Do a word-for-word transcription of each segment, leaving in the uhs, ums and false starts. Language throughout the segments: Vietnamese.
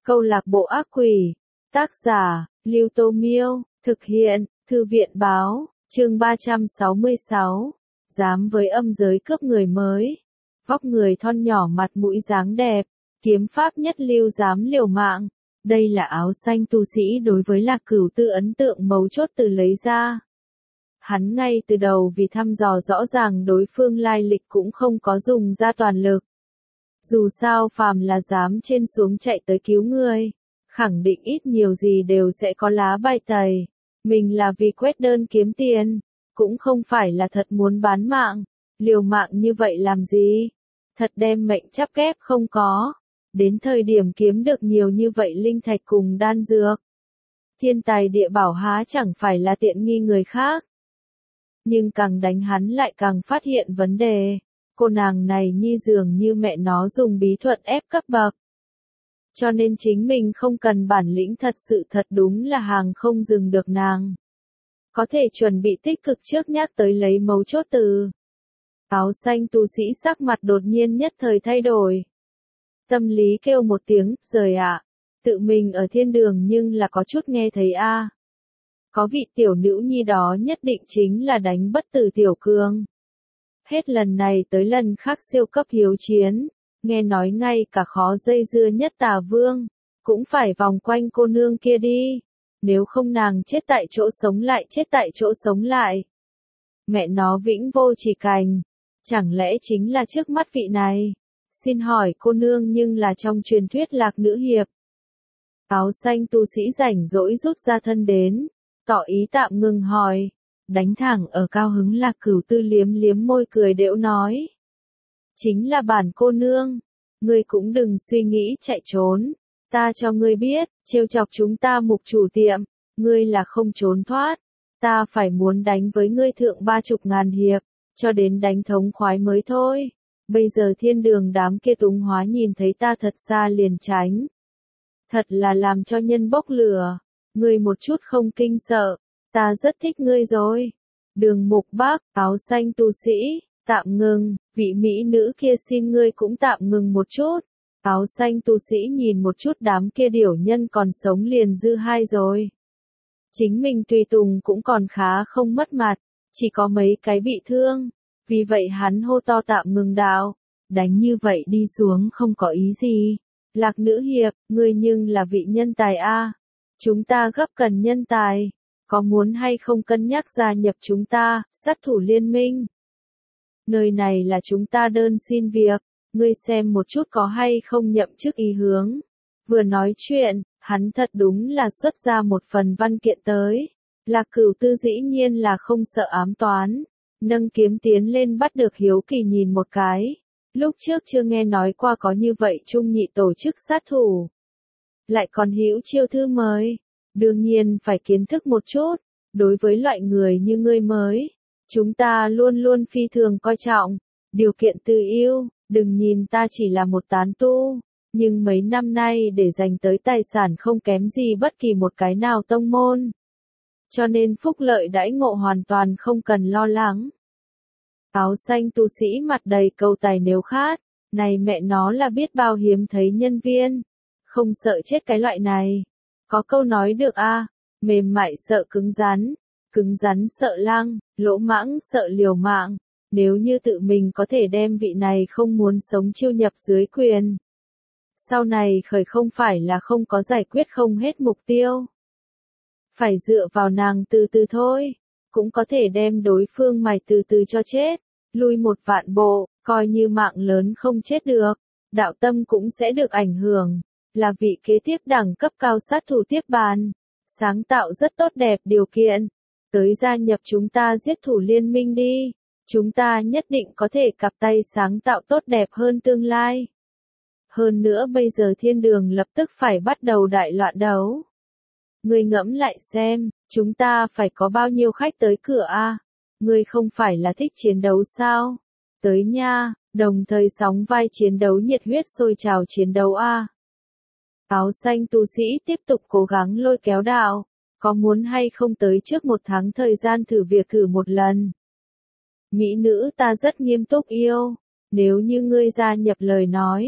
Câu lạc bộ ác quỷ. Tác giả, Lưu Tô Miêu. Thực hiện, Thư viện Báo. Chương ba trăm sáu mươi sáu. Dám với âm giới cướp người mới. Vóc người thon nhỏ, mặt mũi dáng đẹp. Kiếm pháp nhất lưu, dám liều mạng. Đây là áo xanh tu sĩ đối với Lạc Cửu Tư ấn tượng mấu chốt từ lấy ra. Hắn ngay từ đầu vì thăm dò rõ ràng đối phương lai lịch cũng không có dùng ra toàn lực. Dù sao phàm là dám trên xuống chạy tới cứu người, khẳng định ít nhiều gì đều sẽ có lá bài tẩy. Mình là vì quét đơn kiếm tiền, cũng không phải là thật muốn bán mạng. Liều mạng như vậy làm gì? Thật đem mệnh chắp ghép không có. Đến thời điểm kiếm được nhiều như vậy linh thạch cùng đan dược, thiên tài địa bảo há chẳng phải là tiện nghi người khác. Nhưng càng đánh hắn lại càng phát hiện vấn đề. Cô nàng này nhi dường như mẹ nó dùng bí thuật ép cấp bậc. Cho nên chính mình không cần bản lĩnh, thật sự thật đúng là hàng không dừng được nàng. Có thể chuẩn bị tích cực trước nhắc tới lấy mấu chốt từ. Áo xanh tu sĩ sắc mặt đột nhiên nhất thời thay đổi. Tâm lý kêu một tiếng, rời ạ. Tự mình ở thiên đường nhưng là có chút nghe thấy a. Có vị tiểu nữ nhi đó nhất định chính là đánh bất tử tiểu cường. Hết lần này tới lần khác siêu cấp hiếu chiến, nghe nói ngay cả khó dây dưa nhất Tà Vương, cũng phải vòng quanh cô nương kia đi, nếu không nàng chết tại chỗ sống lại chết tại chỗ sống lại. Mẹ nó vĩnh vô chỉ cảnh, chẳng lẽ chính là trước mắt vị này? Xin hỏi cô nương nhưng là trong truyền thuyết Lạc nữ hiệp. Áo xanh tu sĩ rảnh rỗi rút ra thân đến, tỏ ý tạm ngừng hỏi. Đánh thẳng ở cao hứng Lạc Cửu Tư liếm liếm môi cười đễu nói. Chính là bản cô nương, ngươi cũng đừng suy nghĩ chạy trốn, ta cho ngươi biết, trêu chọc chúng ta mục chủ tiệm, ngươi là không trốn thoát, ta phải muốn đánh với ngươi thượng ba chục ngàn hiệp, cho đến đánh thống khoái mới thôi. Bây giờ thiên đường đám kia túng hóa nhìn thấy ta thật xa liền tránh. Thật là làm cho nhân bốc lửa, ngươi một chút không kinh sợ. Ta rất thích ngươi rồi. Đường Mục Bác, áo xanh tu sĩ, tạm ngừng, vị mỹ nữ kia xin ngươi cũng tạm ngừng một chút. Áo xanh tu sĩ nhìn một chút đám kia điểu nhân còn sống liền dư hai rồi. Chính mình tùy tùng cũng còn khá không mất mặt, chỉ có mấy cái bị thương. Vì vậy hắn hô to tạm ngừng đạo. Đánh như vậy đi xuống không có ý gì. Lạc nữ hiệp, ngươi nhưng là vị nhân tài a. Chúng ta gấp cần nhân tài. Có muốn hay không cân nhắc gia nhập chúng ta, sát thủ liên minh? Nơi này là chúng ta đơn xin việc, ngươi xem một chút có hay không nhậm chức ý hướng. Vừa nói chuyện, hắn thật đúng là xuất ra một phần văn kiện tới. Lạc Cửu Tư dĩ nhiên là không sợ ám toán, nâng kiếm tiến lên bắt được hiếu kỳ nhìn một cái. Lúc trước chưa nghe nói qua có như vậy trung nhị tổ chức sát thủ. Lại còn hữu chiêu thư mới. Đương nhiên phải kiến thức một chút, đối với loại người như ngươi mới, chúng ta luôn luôn phi thường coi trọng, điều kiện từ yêu, đừng nhìn ta chỉ là một tán tu, nhưng mấy năm nay để dành tới tài sản không kém gì bất kỳ một cái nào tông môn. Cho nên phúc lợi đãi ngộ hoàn toàn không cần lo lắng. Áo xanh tu sĩ mặt đầy câu tài nếu khát, này mẹ nó là biết bao hiếm thấy nhân viên, không sợ chết cái loại này. Có câu nói được a, à, mềm mại sợ cứng rắn, cứng rắn sợ lăng, lỗ mãng sợ liều mạng. Nếu như tự mình có thể đem vị này không muốn sống chiêu nhập dưới quyền, sau này khởi không phải là không có giải quyết không hết mục tiêu. Phải dựa vào nàng từ từ thôi, cũng có thể đem đối phương mài từ từ cho chết, lui một vạn bộ, coi như mạng lớn không chết được, đạo tâm cũng sẽ được ảnh hưởng. Là vị kế tiếp đẳng cấp cao sát thủ tiếp bàn, sáng tạo rất tốt đẹp điều kiện, tới gia nhập chúng ta giết thủ liên minh đi, chúng ta nhất định có thể cặp tay sáng tạo tốt đẹp hơn tương lai. Hơn nữa bây giờ thiên đường lập tức phải bắt đầu đại loạn đấu. Ngươi ngẫm lại xem, chúng ta phải có bao nhiêu khách tới cửa a? À? Ngươi không phải là thích chiến đấu sao? Tới nha, đồng thời sóng vai chiến đấu nhiệt huyết sôi trào chiến đấu a. À? Áo xanh tu sĩ tiếp tục cố gắng lôi kéo đạo, có muốn hay không tới trước một tháng thời gian thử việc thử một lần. Mỹ nữ ta rất nghiêm túc yêu, nếu như ngươi gia nhập lời nói,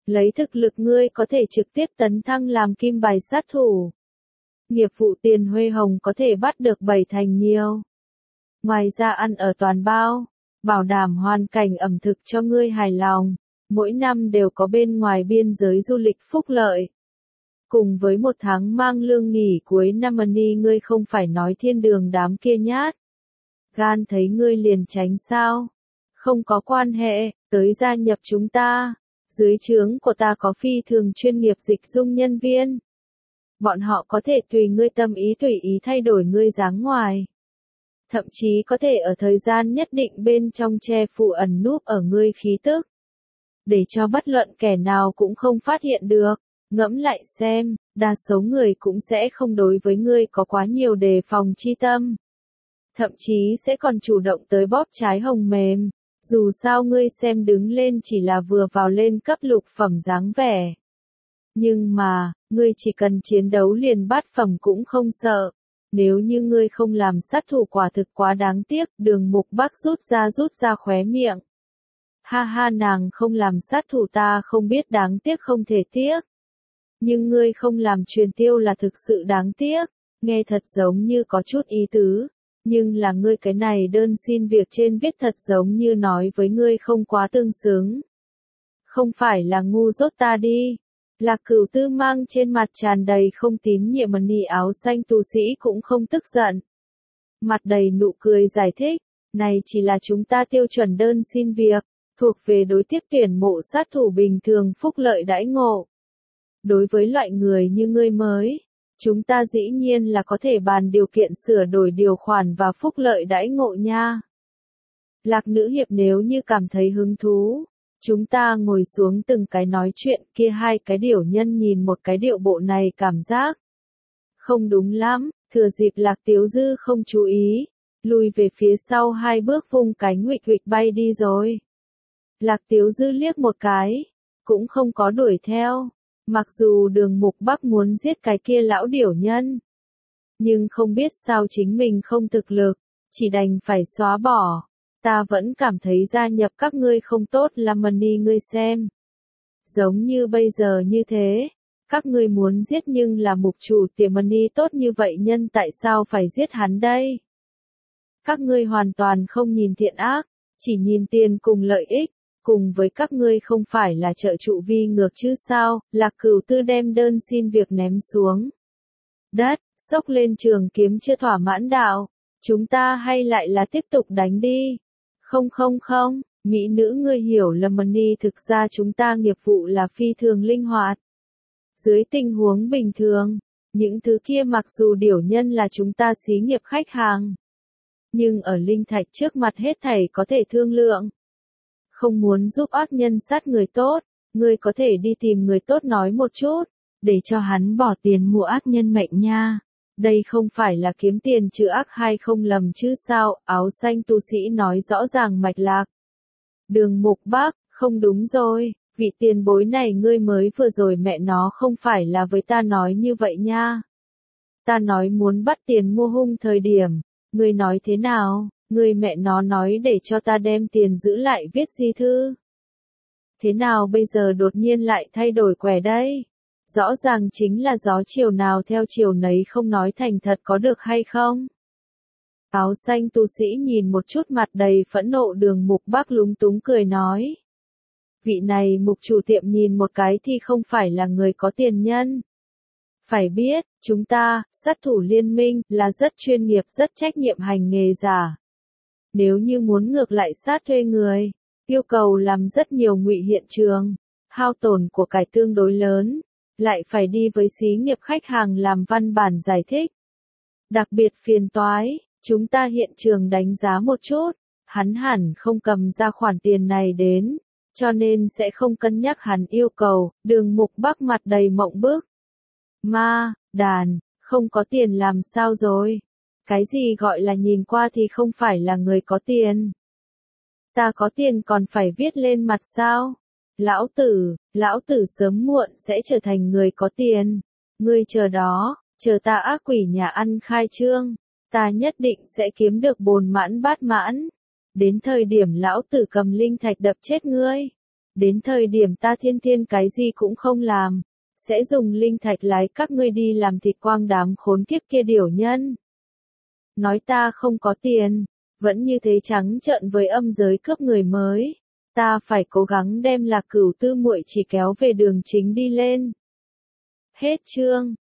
Lấy thực lực ngươi có thể trực tiếp tấn thăng làm kim bài sát thủ. Nghiệp vụ tiền huê hồng có thể bắt được bảy thành nhiều. Ngoài ra ăn ở toàn bao, bảo đảm hoàn cảnh ẩm thực cho ngươi hài lòng, mỗi năm đều có bên ngoài biên giới du lịch phúc lợi. Cùng với một tháng mang lương nghỉ cuối năm money ngươi không phải nói thiên đường đám kia nhát. Gan thấy ngươi liền tránh sao? Không có quan hệ, tới gia nhập chúng ta. Dưới trướng của ta có phi thường chuyên nghiệp dịch dung nhân viên. Bọn họ có thể tùy ngươi tâm ý tùy ý thay đổi ngươi dáng ngoài. Thậm chí có thể ở thời gian nhất định bên trong che phủ ẩn núp ở ngươi khí tức. Để cho bất luận kẻ nào cũng không phát hiện được. Ngẫm lại xem, đa số người cũng sẽ không đối với ngươi có quá nhiều đề phòng chi tâm. Thậm chí sẽ còn chủ động tới bóp trái hồng mềm. Dù sao ngươi xem đứng lên chỉ là vừa vào lên cấp lục phẩm dáng vẻ. Nhưng mà, ngươi chỉ cần chiến đấu liền bát phẩm cũng không sợ. Nếu như ngươi không làm sát thủ quả thực quá đáng tiếc, Đường Mục Bắc rút ra rút ra khóe miệng. Ha ha, nàng không làm sát thủ ta không biết đáng tiếc không thể tiếc. Nhưng ngươi không làm truyền tiêu là thực sự đáng tiếc, nghe thật giống như có chút ý tứ. Nhưng là ngươi cái này đơn xin việc trên viết thật giống như nói với ngươi không quá tương xứng. Không phải là ngu dốt ta đi. Lạc Cửu Tư mang trên mặt tràn đầy không tín nhiệm money áo xanh tu sĩ cũng không tức giận. Mặt đầy nụ cười giải thích, này chỉ là chúng ta tiêu chuẩn đơn xin việc, thuộc về đối tiếp tuyển mộ sát thủ bình thường phúc lợi đãi ngộ. Đối với loại người như ngươi mới, chúng ta dĩ nhiên là có thể bàn điều kiện sửa đổi điều khoản và phúc lợi đãi ngộ nha. Lạc nữ hiệp nếu như cảm thấy hứng thú, chúng ta ngồi xuống từng cái nói chuyện, kia hai cái điểu nhân nhìn một cái điệu bộ này cảm giác. Không đúng lắm, thừa dịp Lạc Tiếu Dư không chú ý, lùi về phía sau hai bước vung cánh huỵch huỵch bay đi rồi. Lạc Tiếu Dư liếc một cái, cũng không có đuổi theo. Mặc dù Đường Mục Bắc muốn giết cái kia lão điểu nhân, nhưng không biết sao chính mình không thực lực, chỉ đành phải xóa bỏ. Ta vẫn cảm thấy gia nhập các ngươi không tốt là money ngươi xem. Giống như bây giờ như thế, các ngươi muốn giết nhưng là mục chủ tiệm money tốt như vậy nhân tại sao phải giết hắn đây? Các ngươi hoàn toàn không nhìn thiện ác, chỉ nhìn tiền cùng lợi ích. Cùng với các ngươi không phải là trợ trụ vi ngược chứ sao, Lạc Cửu Tư đem đơn xin việc ném xuống đất, xốc lên trường kiếm chưa thỏa mãn đạo, chúng ta hay lại là tiếp tục đánh đi. Không không không, mỹ nữ ngươi hiểu lầm money thực ra chúng ta nghiệp vụ là phi thường linh hoạt. Dưới tình huống bình thường, những thứ kia mặc dù điểu nhân là chúng ta xí nghiệp khách hàng, nhưng ở linh thạch trước mặt hết thảy có thể thương lượng. Không muốn giúp ác nhân sát người tốt, ngươi có thể đi tìm người tốt nói một chút, để cho hắn bỏ tiền mua ác nhân mệnh nha. Đây không phải là kiếm tiền trừ ác hay không lầm chứ sao, áo xanh tu sĩ nói rõ ràng mạch lạc. Đường Mục Bắc, không đúng rồi, vị tiền bối này ngươi mới vừa rồi mẹ nó không phải là với ta nói như vậy nha. Ta nói muốn bắt tiền mua hung thời điểm, ngươi nói thế nào? Người mẹ nó nói để cho ta đem tiền giữ lại viết di thư. Thế nào bây giờ đột nhiên lại thay đổi quẻ đây? Rõ ràng chính là gió chiều nào theo chiều nấy không nói thành thật có được hay không? Áo xanh tu sĩ nhìn một chút mặt đầy phẫn nộ Đường Mục Bắc lúng túng cười nói. Vị này mục chủ tiệm nhìn một cái thì không phải là người có tiền nhân. Phải biết, chúng ta, sát thủ liên minh, là rất chuyên nghiệp rất trách nhiệm hành nghề giả. Nếu như muốn ngược lại sát thuê người, yêu cầu làm rất nhiều ngụy hiện trường, hao tổn của cải tương đối lớn, lại phải đi với xí nghiệp khách hàng làm văn bản giải thích. Đặc biệt phiền toái, chúng ta hiện trường đánh giá một chút, hắn hẳn không cầm ra khoản tiền này đến, cho nên sẽ không cân nhắc hắn yêu cầu. Đường Mục Bắc mặt đầy mộng bức. Ma, đàn, không có tiền làm sao rồi? Cái gì gọi là nhìn qua thì không phải là người có tiền? Ta có tiền còn phải viết lên mặt sao? Lão tử, lão tử sớm muộn sẽ trở thành người có tiền. Ngươi chờ đó, chờ ta ác quỷ nhà ăn khai trương, ta nhất định sẽ kiếm được bồn mãn bát mãn. Đến thời điểm lão tử cầm linh thạch đập chết ngươi. Đến thời điểm ta thiên thiên cái gì cũng không làm, sẽ dùng linh thạch lái các ngươi đi làm thịt quang đám khốn kiếp kia điểu nhân. Nói ta không có tiền, vẫn như thế trắng trợn với âm giới cướp người mới. Ta phải cố gắng đem Lạc Cửu Tư muội chỉ kéo về đường chính đi lên. Hết chương.